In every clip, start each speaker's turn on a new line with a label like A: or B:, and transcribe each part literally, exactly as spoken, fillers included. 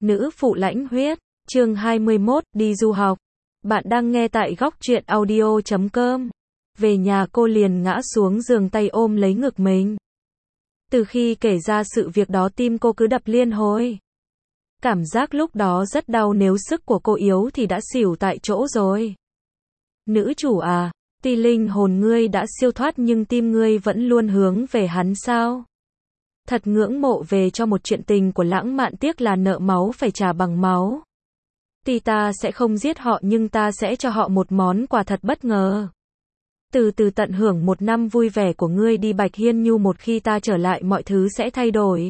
A: Nữ phụ lãnh huyết, chương hai mươi mốt, đi du học. Bạn đang nghe tại góc truyện audio chấm com. Về nhà cô liền ngã xuống giường tay ôm lấy ngực mình. Từ khi kể ra sự việc đó tim cô cứ đập liên hồi. Cảm giác lúc đó rất đau, nếu sức của cô yếu thì đã xỉu tại chỗ rồi. Nữ chủ à, tuy linh hồn ngươi đã siêu thoát nhưng tim ngươi vẫn luôn hướng về hắn sao? Thật ngưỡng mộ về cho một chuyện tình của lãng mạn, tiếc là nợ máu phải trả bằng máu. Tuy ta sẽ không giết họ nhưng ta sẽ cho họ một món quà thật bất ngờ. Từ từ tận hưởng một năm vui vẻ của ngươi đi Bạch Hiên Nhu, một khi ta trở lại mọi thứ sẽ thay đổi.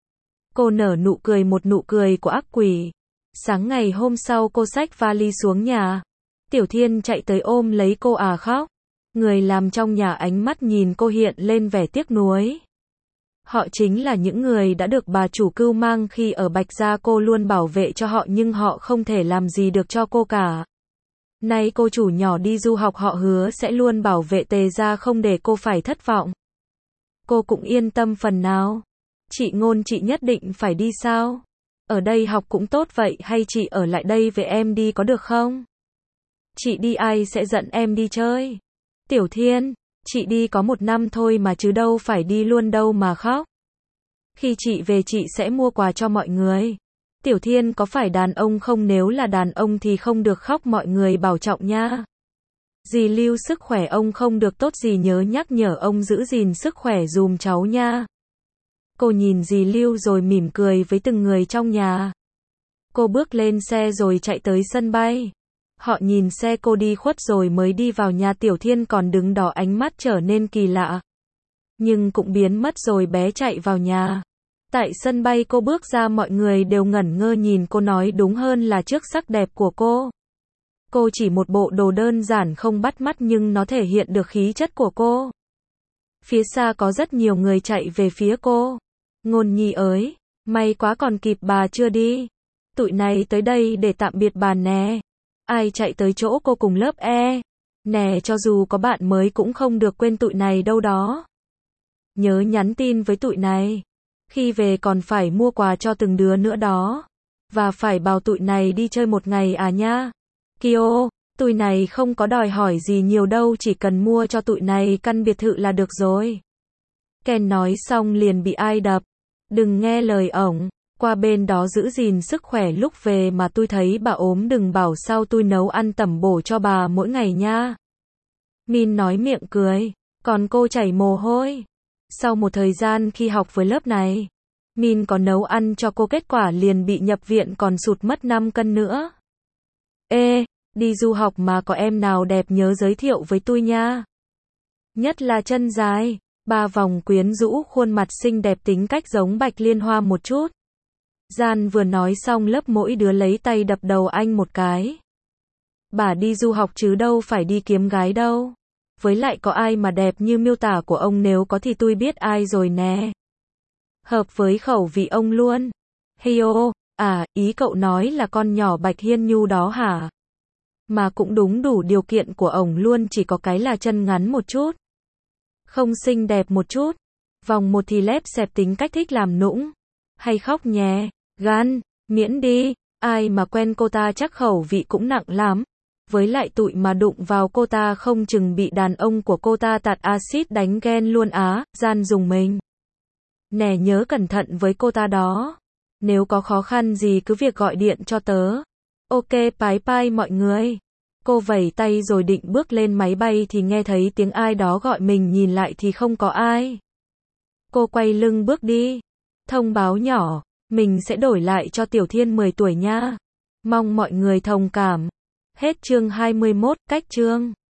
A: Cô nở nụ cười, một nụ cười của ác quỷ. Sáng ngày hôm sau cô xách vali xuống nhà. Tiểu Thiên chạy tới ôm lấy cô à khóc. Người làm trong nhà ánh mắt nhìn cô hiện lên vẻ tiếc nuối. Họ chính là những người đã được bà chủ cưu mang khi ở Bạch Gia, cô luôn bảo vệ cho họ nhưng họ không thể làm gì được cho cô cả. Nay cô chủ nhỏ đi du học, họ hứa sẽ luôn bảo vệ Tề Gia không để cô phải thất vọng. Cô cũng yên tâm phần nào. Chị Ngôn, chị nhất định phải đi sao? Ở đây học cũng tốt vậy, hay chị ở lại đây với em đi có được không? Chị đi ai sẽ dẫn em đi chơi? Tiểu Thiên, chị đi có một năm thôi mà chứ đâu phải đi luôn đâu mà khóc. Khi chị về chị sẽ mua quà cho mọi người. Tiểu Thiên có phải đàn ông không? Nếu là đàn ông thì không được khóc, mọi người bảo trọng nha. Dì Lưu sức khỏe ông không được tốt, dì nhớ nhắc nhở ông giữ gìn sức khỏe dùm cháu nha. Cô nhìn dì Lưu rồi mỉm cười với từng người trong nhà. Cô bước lên xe rồi chạy tới sân bay. Họ nhìn xe cô đi khuất rồi mới đi vào nhà. Tiểu Thiên còn đứng đó, ánh mắt trở nên kỳ lạ. Nhưng cũng biến mất rồi bé chạy vào nhà. Tại sân bay cô bước ra, mọi người đều ngẩn ngơ nhìn cô, nói đúng hơn là trước sắc đẹp của cô. Cô chỉ một bộ đồ đơn giản không bắt mắt nhưng nó thể hiện được khí chất của cô. Phía xa có rất nhiều người chạy về phía cô. Ngôn Nhi ơi, may quá còn kịp, bà chưa đi. Tụi này tới đây để tạm biệt bà nè. Ai chạy tới chỗ cô cùng lớp E. Nè, cho dù có bạn mới cũng không được quên tụi này đâu đó. Nhớ nhắn tin với tụi này. Khi về còn phải mua quà cho từng đứa nữa đó. Và phải bảo tụi này đi chơi một ngày à nha. Kyo, tụi này không có đòi hỏi gì nhiều đâu, chỉ cần mua cho tụi này căn biệt thự là được rồi. Ken nói xong liền bị ai đập. Đừng nghe lời ổng. Qua bên đó giữ gìn sức khỏe, lúc về mà tôi thấy bà ốm đừng bảo sao tôi nấu ăn tẩm bổ cho bà mỗi ngày nha. Min nói miệng cười, còn cô chảy mồ hôi. Sau một thời gian khi học với lớp này, Min có nấu ăn cho cô, kết quả liền bị nhập viện, còn sụt mất năm cân nữa. Ê, đi du học mà có em nào đẹp nhớ giới thiệu với tôi nha. Nhất là chân dài, ba vòng quyến rũ, khuôn mặt xinh đẹp, tính cách giống Bạch Liên Hoa một chút. Gian vừa nói xong lớp mỗi đứa lấy tay đập đầu anh một cái. Bà đi du học chứ đâu phải đi kiếm gái đâu. Với lại có ai mà đẹp như miêu tả của ông, nếu có thì tôi biết ai rồi nè. Hợp với khẩu vị ông luôn. Heyo, à, ý cậu nói là con nhỏ Bạch Hiên Nhu đó hả? Mà cũng đúng đủ điều kiện của ổng luôn, chỉ có cái là chân ngắn một chút. Không xinh đẹp một chút. Vòng một thì lép xẹp, tính cách thích làm nũng. Hay khóc nhè, gan, miễn đi, ai mà quen cô ta chắc khẩu vị cũng nặng lắm. Với lại tụi mà đụng vào cô ta không chừng bị đàn ông của cô ta tạt axit đánh ghen luôn á. Gian dùng mình. Nè, nhớ cẩn thận với cô ta đó. Nếu có khó khăn gì cứ việc gọi điện cho tớ. Ok, bye bye mọi người. Cô vẩy tay rồi định bước lên máy bay thì nghe thấy tiếng ai đó gọi mình, nhìn lại thì không có ai. Cô quay lưng bước đi. Thông báo nhỏ, mình sẽ đổi lại cho Tiểu Thiên mười tuổi nha. Mong mọi người thông cảm. Hết chương hai mươi mốt, cách chương.